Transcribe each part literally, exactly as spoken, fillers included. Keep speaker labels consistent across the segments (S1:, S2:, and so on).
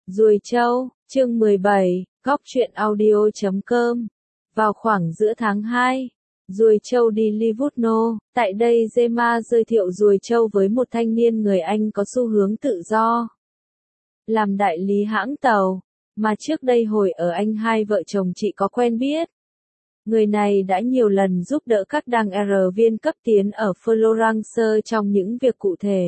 S1: Ruồi Trâu, chương mười bảy, góc truyện audio chấm com. Vào khoảng giữa tháng hai, Ruồi Trâu đi Livorno, tại đây Gemma giới thiệu Ruồi Trâu với một thanh niên người Anh có xu hướng tự do. Làm đại lý hãng tàu, mà trước đây hồi ở Anh hai vợ chồng chị có quen biết. Người này đã nhiều lần giúp đỡ các đăng R viên cấp tiến ở Florence trong những việc cụ thể.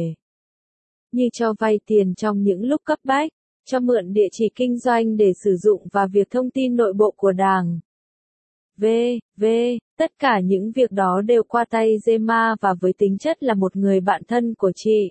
S1: Như cho vay tiền trong những lúc cấp bách, cho mượn địa chỉ kinh doanh để sử dụng và việc thông tin nội bộ của đảng. V. V. Tất cả những việc đó đều qua tay Gemma và với tính chất là một người bạn thân của chị.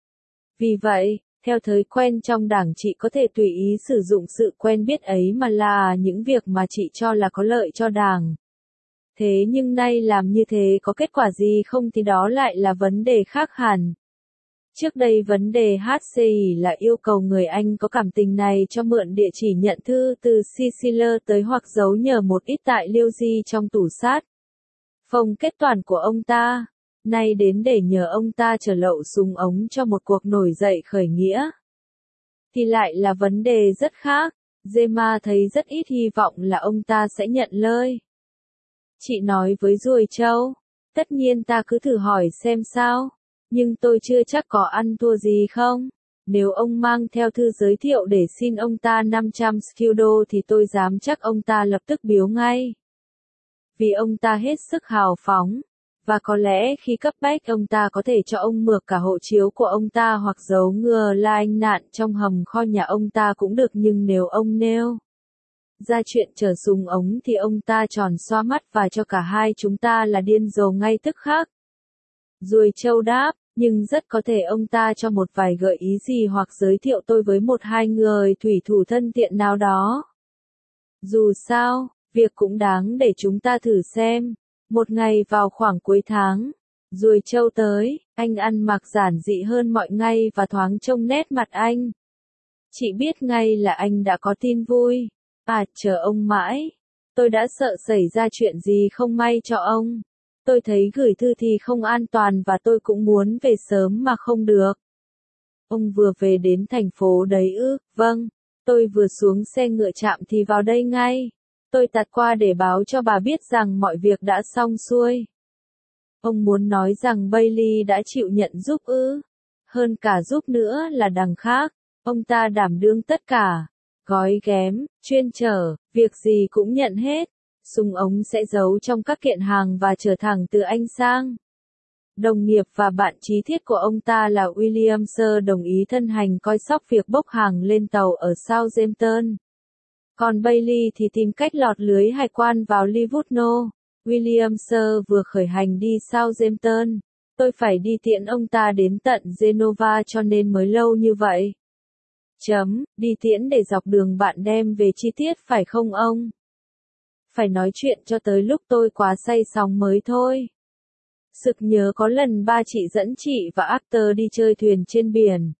S1: Vì vậy, theo thói quen trong đảng chị có thể tùy ý sử dụng sự quen biết ấy mà là những việc mà chị cho là có lợi cho đảng. Thế nhưng nay làm như thế có kết quả gì không thì đó lại là vấn đề khác hẳn. Trước đây vấn đề hát xê i là yêu cầu người Anh có cảm tình này cho mượn địa chỉ nhận thư từ Sicily tới hoặc giấu nhờ một ít tại liêu di trong tủ sát. Phòng kết toán của ông ta, nay đến để nhờ ông ta chở lậu súng ống cho một cuộc nổi dậy khởi nghĩa. Thì lại là vấn đề rất khác, Gemma thấy rất ít hy vọng là ông ta sẽ nhận lời. Chị nói với Ruồi Trâu, tất nhiên ta cứ thử hỏi xem sao. Nhưng tôi chưa chắc có ăn thua gì không? Nếu ông mang theo thư giới thiệu để xin ông ta năm trăm scudo thì tôi dám chắc ông ta lập tức biếu ngay. Vì ông ta hết sức hào phóng, và có lẽ khi cấp bách ông ta có thể cho ông mượn cả hộ chiếu của ông ta hoặc giấu ngừa là anh nạn trong hầm kho nhà ông ta cũng được, nhưng nếu ông nêu ra chuyện chở súng ống thì ông ta tròn xoa mắt và cho cả hai chúng ta là điên rồ ngay tức khắc. Ruồi Trâu đáp, nhưng rất có thể ông ta cho một vài gợi ý gì hoặc giới thiệu tôi với một hai người thủy thủ thân thiện nào đó. Dù sao, việc cũng đáng để chúng ta thử xem. Một ngày vào khoảng cuối tháng, Ruồi Trâu tới, anh ăn mặc giản dị hơn mọi ngày và thoáng trông nét mặt anh. Chị biết ngay là anh đã có tin vui. À, chờ ông mãi. Tôi đã sợ xảy ra chuyện gì không may cho ông. Tôi thấy gửi thư thì không an toàn và tôi cũng muốn về sớm mà không được. Ông vừa về đến thành phố đấy ư? Vâng. Tôi vừa xuống xe ngựa chạm thì vào đây ngay. Tôi tạt qua để báo cho bà biết rằng mọi việc đã xong xuôi. Ông muốn nói rằng Bailey đã chịu nhận giúp ư? Hơn cả giúp nữa là đằng khác. Ông ta đảm đương tất cả. Gói ghém, chuyên chở, việc gì cũng nhận hết. Súng ống sẽ giấu trong các kiện hàng và chở thẳng từ Anh sang. Đồng nghiệp và bạn chí thiết của ông ta là William Sir đồng ý thân hành coi sóc việc bốc hàng lên tàu ở Southampton. Còn Bailey thì tìm cách lọt lưới hải quan vào Livorno. William Sir vừa khởi hành đi Southampton. Tôi phải đi tiễn ông ta đến tận Genova cho nên mới lâu như vậy. Chấm, đi tiễn để dọc đường bạn đem về chi tiết phải không ông? Phải nói chuyện cho tới lúc tôi quá say sóng mới thôi. Sực nhớ có lần ba chị dẫn chị và Arthur đi chơi thuyền trên biển.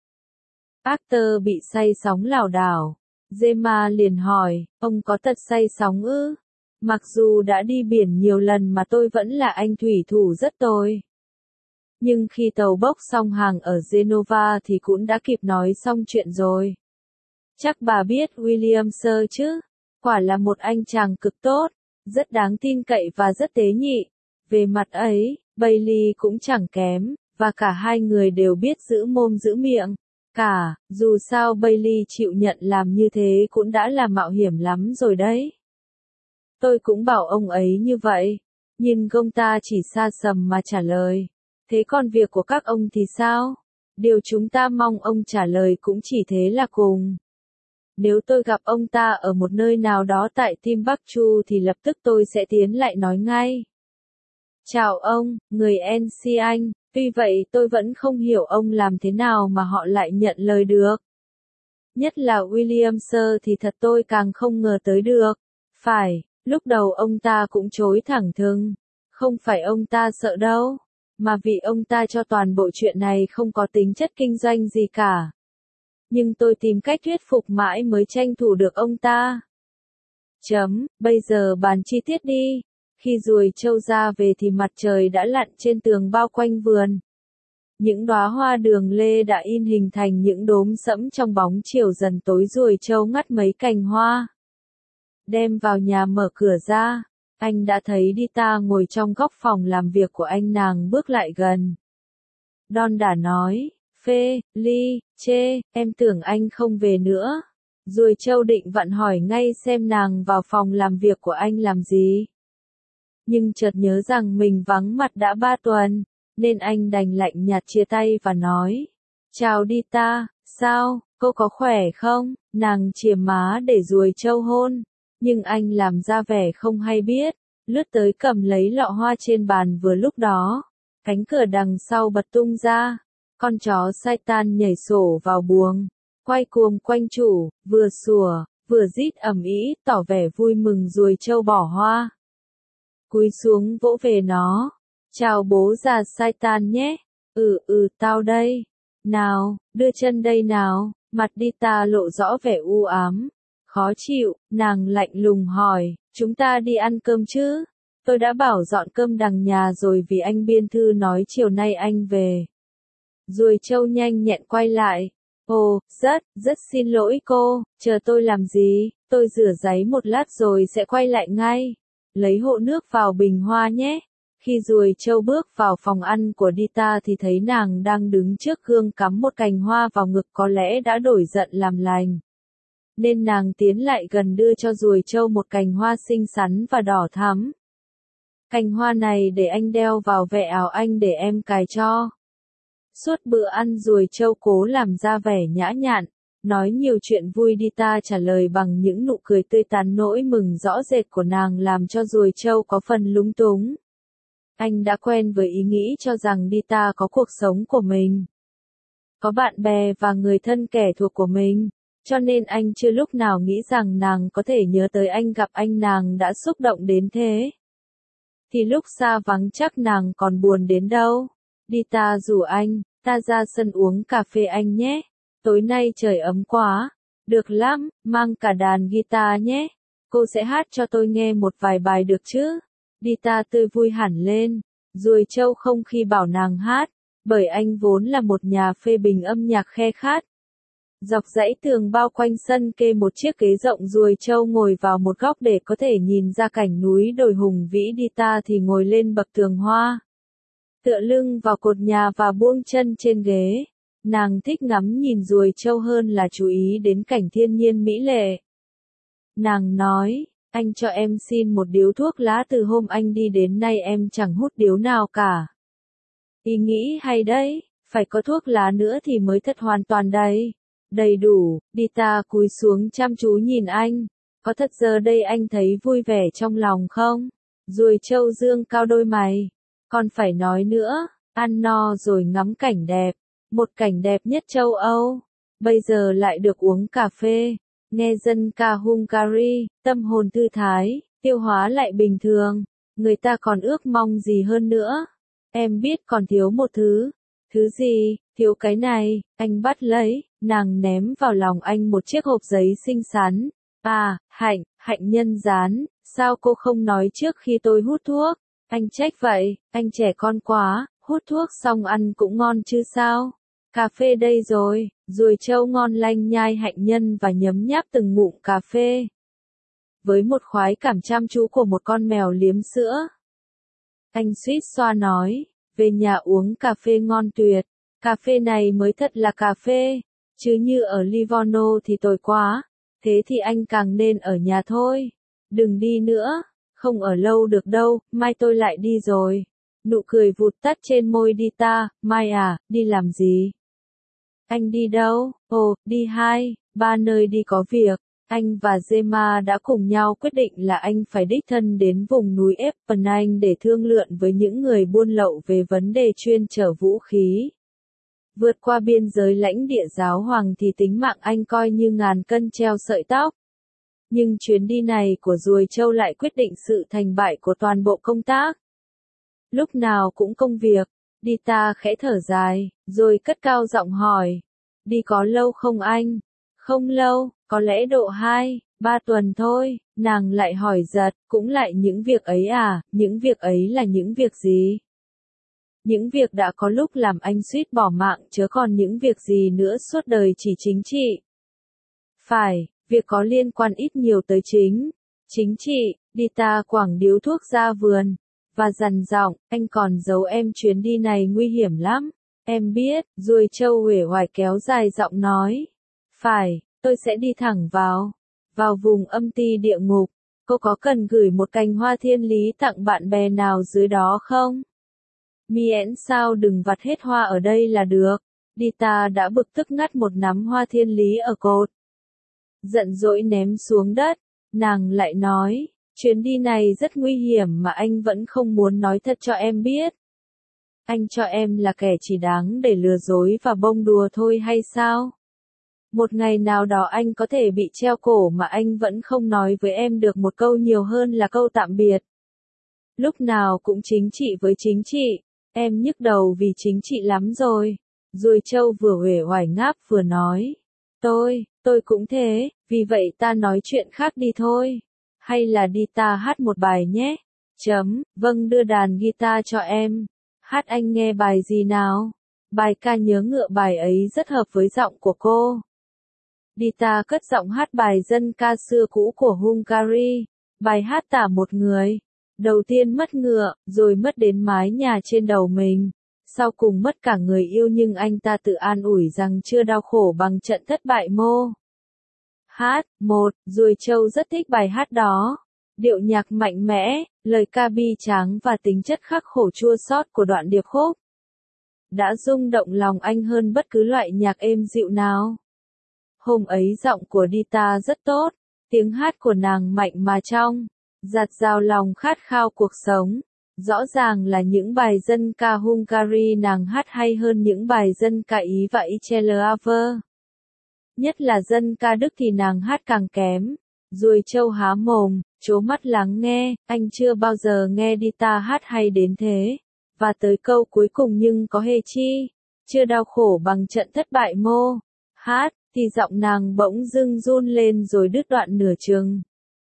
S1: Arthur bị say sóng lảo đảo. Gemma liền hỏi, ông có tật say sóng ư? Mặc dù đã đi biển nhiều lần mà tôi vẫn là anh thủy thủ rất tồi. Nhưng khi tàu bốc xong hàng ở Genova thì cũng đã kịp nói xong chuyện rồi. Chắc bà biết William Sir chứ? Quả là một anh chàng cực tốt, rất đáng tin cậy và rất tế nhị. Về mặt ấy, Bailey cũng chẳng kém, và cả hai người đều biết giữ mồm giữ miệng. Cả, dù sao Bailey chịu nhận làm như thế cũng đã là mạo hiểm lắm rồi đấy. Tôi cũng bảo ông ấy như vậy, nhưng ông ta chỉ xa sầm mà trả lời. Thế còn việc của các ông thì sao? Điều chúng ta mong ông trả lời cũng chỉ thế là cùng. Nếu tôi gặp ông ta ở một nơi nào đó tại Timbuktu thì lập tức tôi sẽ tiến lại nói ngay. Chào ông, người en xê Anh, tuy vậy tôi vẫn không hiểu ông làm thế nào mà họ lại nhận lời được. Nhất là William Sir thì thật tôi càng không ngờ tới được. Phải, lúc đầu ông ta cũng chối thẳng thừng. Không phải ông ta sợ đâu, mà vì ông ta cho toàn bộ chuyện này không có tính chất kinh doanh gì cả. Nhưng tôi tìm cách thuyết phục mãi mới tranh thủ được ông ta. Chấm, bây giờ bàn chi tiết đi. Khi Ruồi Trâu ra về thì mặt trời đã lặn trên tường bao quanh vườn. Những đóa hoa đường lê đã in hình thành những đốm sẫm trong bóng chiều dần tối ruồi trâu ngắt mấy cành hoa. Đem vào nhà mở cửa ra, anh đã thấy Dita ngồi trong góc phòng làm việc của anh. Nàng bước lại gần. Đon đả nói, Phê, Ly, chê, em tưởng anh không về nữa. Ruồi trâu định vặn hỏi ngay xem nàng vào phòng làm việc của anh làm gì. Nhưng chợt nhớ rằng mình vắng mặt đã ba tuần, nên anh đành lạnh nhạt chia tay và nói, chào Dita, sao, cô có khỏe không? Nàng chìa má để ruồi trâu hôn, nhưng anh làm ra vẻ không hay biết, lướt tới cầm lấy lọ hoa trên bàn. Vừa lúc đó, cánh cửa đằng sau bật tung ra, con chó Satan nhảy sổ vào buồng, quay cuồng quanh chủ, vừa sủa, vừa rít ầm ĩ, tỏ vẻ vui mừng. Ruồi trâu bỏ hoa, cúi xuống vỗ về nó. Chào bố già Satan nhé. Ừ ừ tao đây. Nào, đưa chân đây nào. Mặt Dita lộ rõ vẻ u ám, khó chịu. Nàng lạnh lùng hỏi, chúng ta đi ăn cơm chứ? Tôi đã bảo dọn cơm đằng nhà rồi vì anh biên thư nói chiều nay anh về. Ruồi trâu nhanh nhẹn quay lại. Ồ, rất, rất xin lỗi cô, chờ tôi làm gì? Tôi rửa giấy một lát rồi sẽ quay lại ngay. Lấy hộ nước vào bình hoa nhé. Khi ruồi trâu bước vào phòng ăn của Dita thì thấy nàng đang đứng trước gương cắm một cành hoa vào ngực, có lẽ đã đổi giận làm lành. Nên nàng tiến lại gần đưa cho ruồi trâu một cành hoa xinh xắn và đỏ thắm. Cành hoa này để anh đeo vào vẻ áo anh để em cài cho. Suốt bữa ăn ruồi trâu cố làm ra vẻ nhã nhặn, nói nhiều chuyện vui. Dita trả lời bằng những nụ cười tươi tắn. Nỗi mừng rõ rệt của nàng làm cho ruồi trâu có phần lúng túng. Anh đã quen với ý nghĩ cho rằng Dita có cuộc sống của mình, có bạn bè và người thân kẻ thuộc của mình, cho nên anh chưa lúc nào nghĩ rằng nàng có thể nhớ tới anh. Gặp anh nàng đã xúc động đến thế, thì lúc xa vắng chắc nàng còn buồn đến đâu. Dita rủ anh, ta ra sân uống cà phê anh nhé. Tối nay trời ấm quá. Được lắm, mang cả đàn guitar nhé. Cô sẽ hát cho tôi nghe một vài bài được chứ? Dita tươi vui hẳn lên. Ruồi trâu không khi bảo nàng hát, bởi anh vốn là một nhà phê bình âm nhạc khe khát. Dọc dãy tường bao quanh sân kê một chiếc ghế rộng. Ruồi trâu ngồi vào một góc để có thể nhìn ra cảnh núi đồi hùng vĩ. Dita thì ngồi lên bậc tường hoa, tựa lưng vào cột nhà và buông chân trên ghế. Nàng thích ngắm nhìn ruồi trâu hơn là chú ý đến cảnh thiên nhiên mỹ lệ. Nàng nói, anh cho em xin một điếu thuốc lá, từ hôm anh đi đến nay em chẳng hút điếu nào cả. Ý nghĩ hay đấy, phải có thuốc lá nữa thì mới thật hoàn toàn đây. Đầy đủ. Dita cúi xuống chăm chú nhìn anh. Có thật giờ đây anh thấy vui vẻ trong lòng không? Ruồi trâu dương cao đôi mày. Còn phải nói nữa, ăn no rồi ngắm cảnh đẹp, một cảnh đẹp nhất châu Âu. Bây giờ lại được uống cà phê, nghe dân ca Hungary, tâm hồn thư thái, tiêu hóa lại bình thường. Người ta còn ước mong gì hơn nữa? Em biết còn thiếu một thứ. Thứ gì? Thiếu cái này. Anh bắt lấy, nàng ném vào lòng anh một chiếc hộp giấy xinh xắn. À, hạnh, hạnh nhân rán, sao cô không nói trước khi tôi hút thuốc? Anh trách vậy, anh trẻ con quá, hút thuốc xong ăn cũng ngon chứ sao? Cà phê đây rồi. Ruồi trâu ngon lành nhai hạnh nhân và nhấm nháp từng ngụm cà phê, với một khoái cảm chăm chú của một con mèo liếm sữa. Anh suýt xoa nói, về nhà uống cà phê ngon tuyệt. Cà phê này mới thật là cà phê, chứ như ở Livorno thì tồi quá. Thế thì anh càng nên ở nhà thôi. Đừng đi nữa, không ở lâu được đâu, mai tôi lại đi rồi. Nụ cười vụt tắt trên môi Dita. Mai à, đi làm gì? Anh đi đâu? Ồ, đi hai, ba nơi đi có việc. Anh và Gemma đã cùng nhau quyết định là anh phải đích thân đến vùng núi Apennine để thương lượng với những người buôn lậu về vấn đề chuyên chở vũ khí. Vượt qua biên giới lãnh địa giáo hoàng thì tính mạng anh coi như ngàn cân treo sợi tóc. Nhưng chuyến đi này của ruồi trâu lại quyết định sự thành bại của toàn bộ công tác. Lúc nào cũng công việc. Dita khẽ thở dài, rồi cất cao giọng hỏi. Đi có lâu không anh? Không lâu, có lẽ độ hai, ba tuần thôi. Nàng lại hỏi giật, cũng lại những việc ấy à? Những việc ấy là những việc gì? Những việc đã có lúc làm anh suýt bỏ mạng chớ còn những việc gì nữa suốt đời chỉ chính trị. Phải, việc có liên quan ít nhiều tới chính. Chính trị, Dita quẳng điếu thuốc ra vườn, và dằn giọng, anh còn giấu em chuyến đi này nguy hiểm lắm. Em biết, ruồi trâu uể oải kéo dài giọng nói. Phải, tôi sẽ đi thẳng vào, vào vùng âm ti địa ngục. Cô có cần gửi một cành hoa thiên lý tặng bạn bè nào dưới đó không? Miễn sao đừng vặt hết hoa ở đây là được. Dita đã bực tức ngắt một nắm hoa thiên lý ở cột. Giận dỗi ném xuống đất, nàng lại nói, chuyến đi này rất nguy hiểm mà anh vẫn không muốn nói thật cho em biết. Anh cho em là kẻ chỉ đáng để lừa dối và bông đùa thôi hay sao? Một ngày nào đó anh có thể bị treo cổ mà anh vẫn không nói với em được một câu nhiều hơn là câu tạm biệt. Lúc nào cũng chính trị với chính trị, em nhức đầu vì chính trị lắm rồi. Ruồi trâu vừa uể oải ngáp vừa nói. Tôi, tôi cũng thế, vì vậy ta nói chuyện khác đi thôi. Hay là đi ta hát một bài nhé. Chấm, vâng đưa đàn guitar cho em. Hát anh nghe bài gì nào? Bài ca nhớ ngựa bài ấy rất hợp với giọng của cô. Dita cất giọng hát bài dân ca xưa cũ của Hungary. Bài hát tả một người. Đầu tiên mất ngựa, rồi mất đến mái nhà trên đầu mình. Sau cùng mất cả người yêu nhưng anh ta tự an ủi rằng chưa đau khổ bằng trận thất bại mô. Hát, một, ruồi trâu rất thích bài hát đó. Điệu nhạc mạnh mẽ, lời ca bi tráng và tính chất khắc khổ chua xót của đoạn điệp khúc đã rung động lòng anh hơn bất cứ loại nhạc êm dịu nào. Hôm ấy giọng của Dita rất tốt, tiếng hát của nàng mạnh mà trong, dạt dào lòng khát khao cuộc sống. Rõ ràng là những bài dân ca Hungary nàng hát hay hơn những bài dân ca Ý và Ichelaver. Nhất là dân ca Đức thì nàng hát càng kém. Ruồi trâu há mồm, trố mắt lắng nghe, anh chưa bao giờ nghe Dita hát hay đến thế. Và tới câu cuối cùng nhưng có hề chi, chưa đau khổ bằng trận thất bại mô. Hát, thì giọng nàng bỗng dưng run lên rồi đứt đoạn nửa chừng.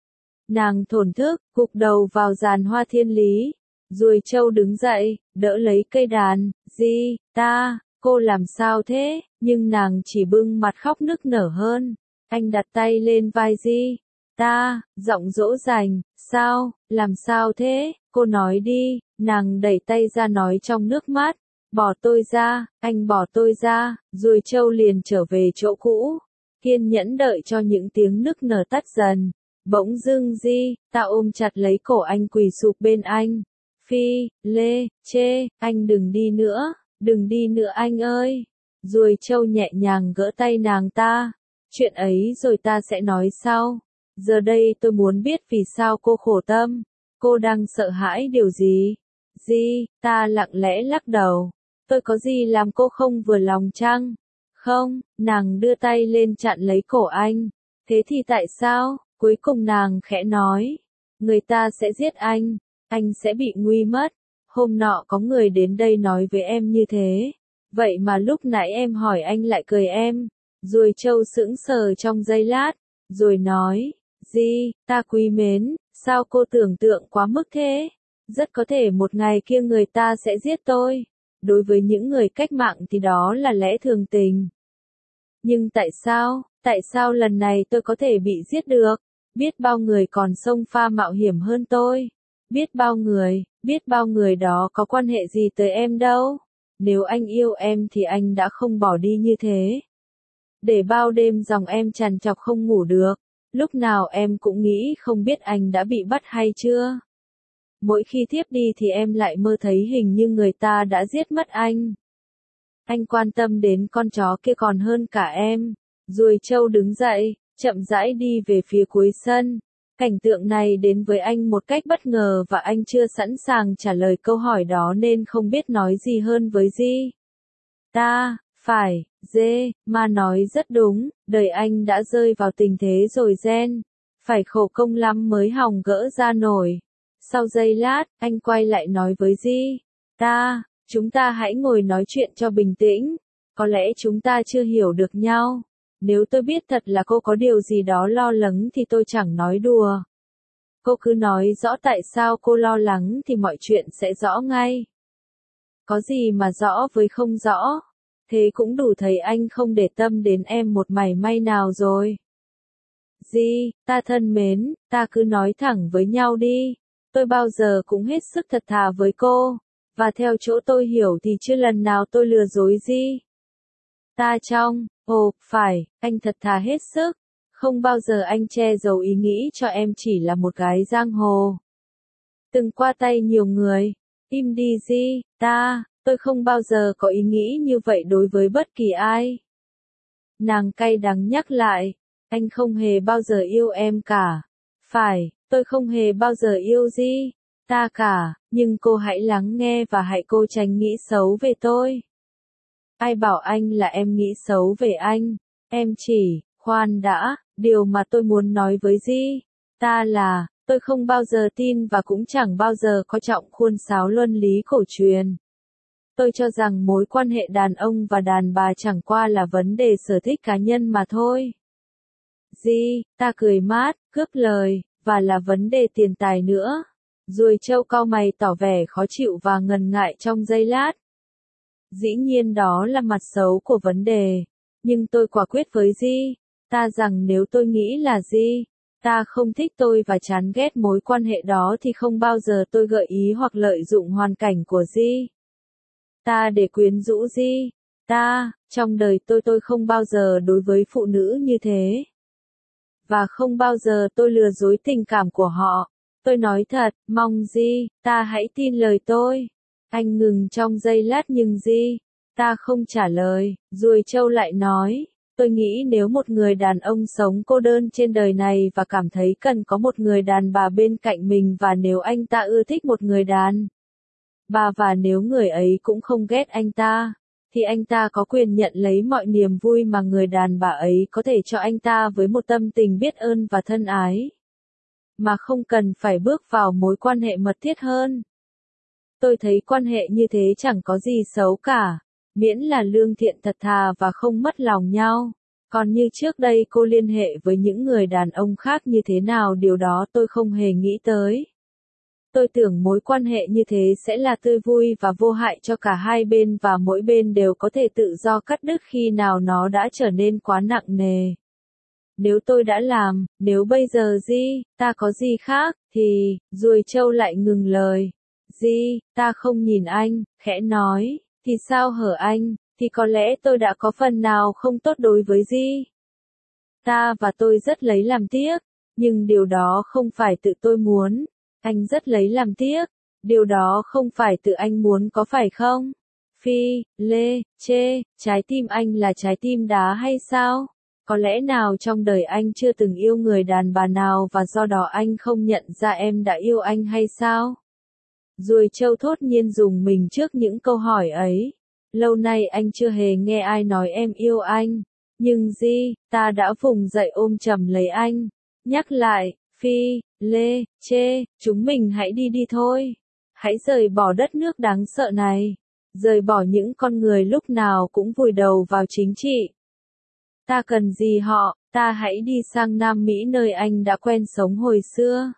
S1: Nàng thổn thức, gục đầu vào giàn hoa thiên lý. Ruồi trâu đứng dậy, đỡ lấy cây đàn. Di, ta, cô làm sao thế? Nhưng nàng chỉ bưng mặt khóc nức nở hơn. Anh đặt tay lên vai Di. Ta, giọng dỗ dành. Sao, làm sao thế? Cô nói đi. Nàng đẩy tay ra nói trong nước mắt. Bỏ tôi ra, anh bỏ tôi ra. Ruồi trâu liền trở về chỗ cũ. Kiên nhẫn đợi cho những tiếng nức nở tắt dần. Bỗng dưng Di, ta ôm chặt lấy cổ anh quỳ sụp bên anh. Phi, lê, chê, anh đừng đi nữa, đừng đi nữa anh ơi. Ruồi trâu nhẹ nhàng gỡ tay nàng ta. Chuyện ấy rồi ta sẽ nói sau. Giờ đây tôi muốn biết vì sao cô khổ tâm. Cô đang sợ hãi điều gì? Di, ta lặng lẽ lắc đầu. Tôi có gì làm cô không vừa lòng chăng? Không, nàng đưa tay lên chặn lấy cổ anh. Thế thì tại sao? Cuối cùng nàng khẽ nói. Người ta sẽ giết anh. Anh sẽ bị nguy mất. Hôm nọ có người đến đây nói với em như thế. Vậy mà lúc nãy em hỏi anh lại cười em. Ruồi trâu sững sờ trong giây lát. Rồi nói. Di, ta quý mến. Sao cô tưởng tượng quá mức thế? Rất có thể một ngày kia người ta sẽ giết tôi. Đối với những người cách mạng thì đó là lẽ thường tình. Nhưng tại sao, tại sao lần này tôi có thể bị giết được? Biết bao người còn xông pha mạo hiểm hơn tôi. Biết bao người, biết bao người đó có quan hệ gì tới em đâu. Nếu anh yêu em thì anh đã không bỏ đi như thế. Để bao đêm dòng em trằn trọc không ngủ được. Lúc nào em cũng nghĩ không biết anh đã bị bắt hay chưa. Mỗi khi thiếp đi thì em lại mơ thấy hình như người ta đã giết mất anh. Anh quan tâm đến con chó kia còn hơn cả em. Ruồi trâu đứng dậy, chậm rãi đi về phía cuối sân. Cảnh tượng này đến với anh một cách bất ngờ và anh chưa sẵn sàng trả lời câu hỏi đó nên không biết nói gì hơn với Di. Ta, phải, dê, mà nói rất đúng, đời anh đã rơi vào tình thế rồi gen. Phải khổ công lắm mới hòng gỡ ra nổi. Sau giây lát, anh quay lại nói với Di. Ta, chúng ta hãy ngồi nói chuyện cho bình tĩnh. Có lẽ chúng ta chưa hiểu được nhau. Nếu tôi biết thật là cô có điều gì đó lo lắng thì tôi chẳng nói đùa. Cô cứ nói rõ tại sao cô lo lắng thì mọi chuyện sẽ rõ ngay. Có gì mà rõ với không rõ. Thế cũng đủ thấy anh không để tâm đến em một mảy may nào rồi. Di, ta thân mến, ta cứ nói thẳng với nhau đi. Tôi bao giờ cũng hết sức thật thà với cô. Và theo chỗ tôi hiểu thì chưa lần nào tôi lừa dối Di. Ta trong, ồ, phải, anh thật thà hết sức. Không bao giờ anh che giấu ý nghĩ cho em chỉ là một gái giang hồ. Từng qua tay nhiều người. Im đi Di, ta, tôi không bao giờ có ý nghĩ như vậy đối với bất kỳ ai. Nàng cay đắng nhắc lại, anh không hề bao giờ yêu em cả. Phải, tôi không hề bao giờ yêu Di, ta cả, nhưng cô hãy lắng nghe và hãy cố tránh nghĩ xấu về tôi. Ai bảo anh là em nghĩ xấu về anh, em chỉ, khoan đã, điều mà tôi muốn nói với Di, ta là, tôi không bao giờ tin và cũng chẳng bao giờ coi trọng khuôn sáo luân lý cổ truyền. Tôi cho rằng mối quan hệ đàn ông và đàn bà chẳng qua là vấn đề sở thích cá nhân mà thôi. Di, ta cười mát, cướp lời, và là vấn đề tiền tài nữa. Ruồi trâu cau mày tỏ vẻ khó chịu và ngần ngại trong giây lát. Dĩ nhiên đó là mặt xấu của vấn đề. Nhưng tôi quả quyết với Di, ta rằng nếu tôi nghĩ là Di, ta không thích tôi và chán ghét mối quan hệ đó thì không bao giờ tôi gợi ý hoặc lợi dụng hoàn cảnh của Di. Ta để quyến rũ Di, ta, trong đời tôi tôi không bao giờ đối với phụ nữ như thế. Và không bao giờ tôi lừa dối tình cảm của họ. Tôi nói thật, mong Di, ta hãy tin lời tôi. Anh ngừng trong giây lát nhưng Di, ta không trả lời, ruồi trâu lại nói. Tôi nghĩ nếu một người đàn ông sống cô đơn trên đời này và cảm thấy cần có một người đàn bà bên cạnh mình và nếu anh ta ưa thích một người đàn bà và nếu người ấy cũng không ghét anh ta, thì anh ta có quyền nhận lấy mọi niềm vui mà người đàn bà ấy có thể cho anh ta với một tâm tình biết ơn và thân ái. Mà không cần phải bước vào mối quan hệ mật thiết hơn. Tôi thấy quan hệ như thế chẳng có gì xấu cả, miễn là lương thiện thật thà và không mất lòng nhau. Còn như trước đây cô liên hệ với những người đàn ông khác như thế nào điều đó tôi không hề nghĩ tới. Tôi tưởng mối quan hệ như thế sẽ là tươi vui và vô hại cho cả hai bên và mỗi bên đều có thể tự do cắt đứt khi nào nó đã trở nên quá nặng nề. Nếu tôi đã làm, nếu bây giờ Di, ta có gì khác, thì, ruồi trâu lại ngừng lời. Di, ta không nhìn anh, khẽ nói, thì sao hở anh, thì có lẽ tôi đã có phần nào không tốt đối với Di. Ta và tôi rất lấy làm tiếc, nhưng điều đó không phải tự tôi muốn. Anh rất lấy làm tiếc, điều đó không phải tự anh muốn có phải không? Phi, lê, chê, trái tim anh là trái tim đá hay sao? Có lẽ nào trong đời anh chưa từng yêu người đàn bà nào và do đó anh không nhận ra em đã yêu anh hay sao? Ruồi trâu thốt nhiên dùng mình trước những câu hỏi ấy. Lâu nay anh chưa hề nghe ai nói em yêu anh. Nhưng Di, ta đã vùng dậy ôm chầm lấy anh. Nhắc lại, Phi, lê, chê, chúng mình hãy đi đi thôi. Hãy rời bỏ đất nước đáng sợ này. Rời bỏ những con người lúc nào cũng vùi đầu vào chính trị. Ta cần gì họ, ta hãy đi sang Nam Mỹ nơi anh đã quen sống hồi xưa.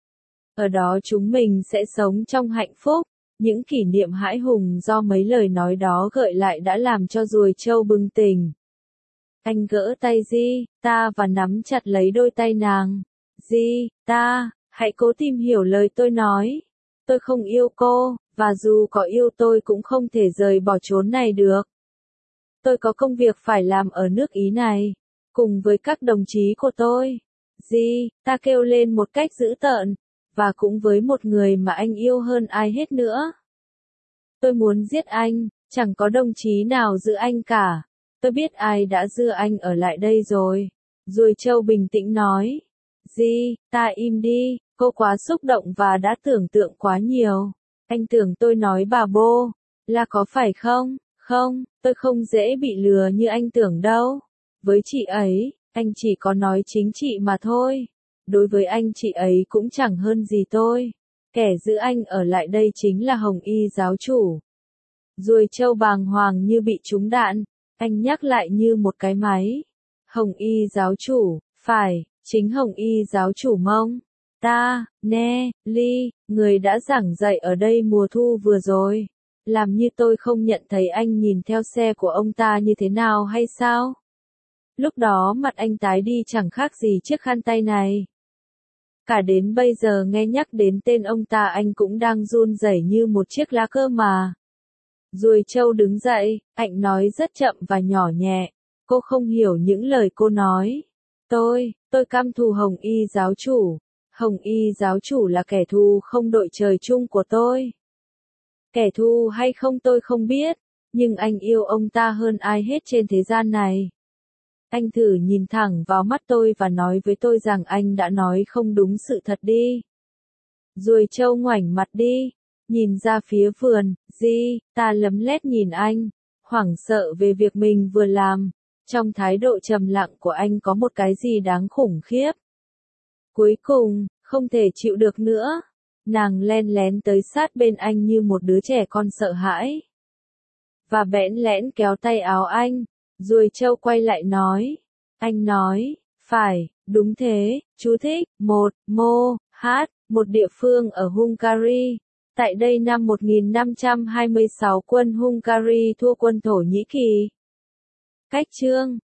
S1: Ở đó chúng mình sẽ sống trong hạnh phúc. Những kỷ niệm hãi hùng do mấy lời nói đó gợi lại đã làm cho ruồi trâu bừng tỉnh. Anh gỡ tay Di, ta và nắm chặt lấy đôi tay nàng. Di, ta, hãy cố tìm hiểu lời tôi nói. Tôi không yêu cô, và dù có yêu tôi cũng không thể rời bỏ chốn này được. Tôi có công việc phải làm ở nước Ý này, cùng với các đồng chí của tôi. Di, ta kêu lên một cách dữ tợn, và cũng với một người mà anh yêu hơn ai hết nữa. Tôi muốn giết anh, chẳng có đồng chí nào giữ anh cả. Tôi biết ai đã đưa anh ở lại đây rồi. Ruồi trâu bình tĩnh nói. Di, ta im đi, cô quá xúc động và đã tưởng tượng quá nhiều. Anh tưởng tôi nói bà bô, là có phải không? Không, tôi không dễ bị lừa như anh tưởng đâu. Với chị ấy, anh chỉ có nói chính trị mà thôi. Đối với anh chị ấy cũng chẳng hơn gì tôi. Kẻ giữ anh ở lại đây chính là Hồng Y giáo chủ. Ruồi trâu bàng hoàng như bị trúng đạn. Anh nhắc lại như một cái máy. Hồng Y giáo chủ, phải, chính Hồng Y giáo chủ Mông. Ta, Ne, Ly, người đã giảng dạy ở đây mùa thu vừa rồi. Làm như tôi không nhận thấy anh nhìn theo xe của ông ta như thế nào hay sao? Lúc đó mặt anh tái đi chẳng khác gì chiếc khăn tay này. Cả đến bây giờ nghe nhắc đến tên ông ta anh cũng đang run rẩy như một chiếc lá cơ mà. Ruồi Châu đứng dậy, anh nói rất chậm và nhỏ nhẹ. Cô không hiểu những lời cô nói. Tôi, tôi căm thù Hồng Y giáo chủ. Hồng Y giáo chủ là kẻ thù không đội trời chung của tôi. Kẻ thù hay không tôi không biết, nhưng anh yêu ông ta hơn ai hết trên thế gian này. Anh thử nhìn thẳng vào mắt tôi và nói với tôi rằng anh đã nói không đúng sự thật đi. Ruồi Châu ngoảnh mặt đi, nhìn ra phía vườn, Di, ta lấm lét nhìn anh, hoảng sợ về việc mình vừa làm. Trong thái độ trầm lặng của anh có một cái gì đáng khủng khiếp. Cuối cùng, không thể chịu được nữa, nàng len lén tới sát bên anh như một đứa trẻ con sợ hãi. Và bẽn lẽn kéo tay áo anh, Ruồi Châu quay lại nói. Anh nói, phải, đúng thế, chú thích, một, Mô, hát, một địa phương ở Hungary. Tại đây năm một nghìn năm trăm hai mươi sáu quân Hungary thua quân Thổ Nhĩ Kỳ. Cách chương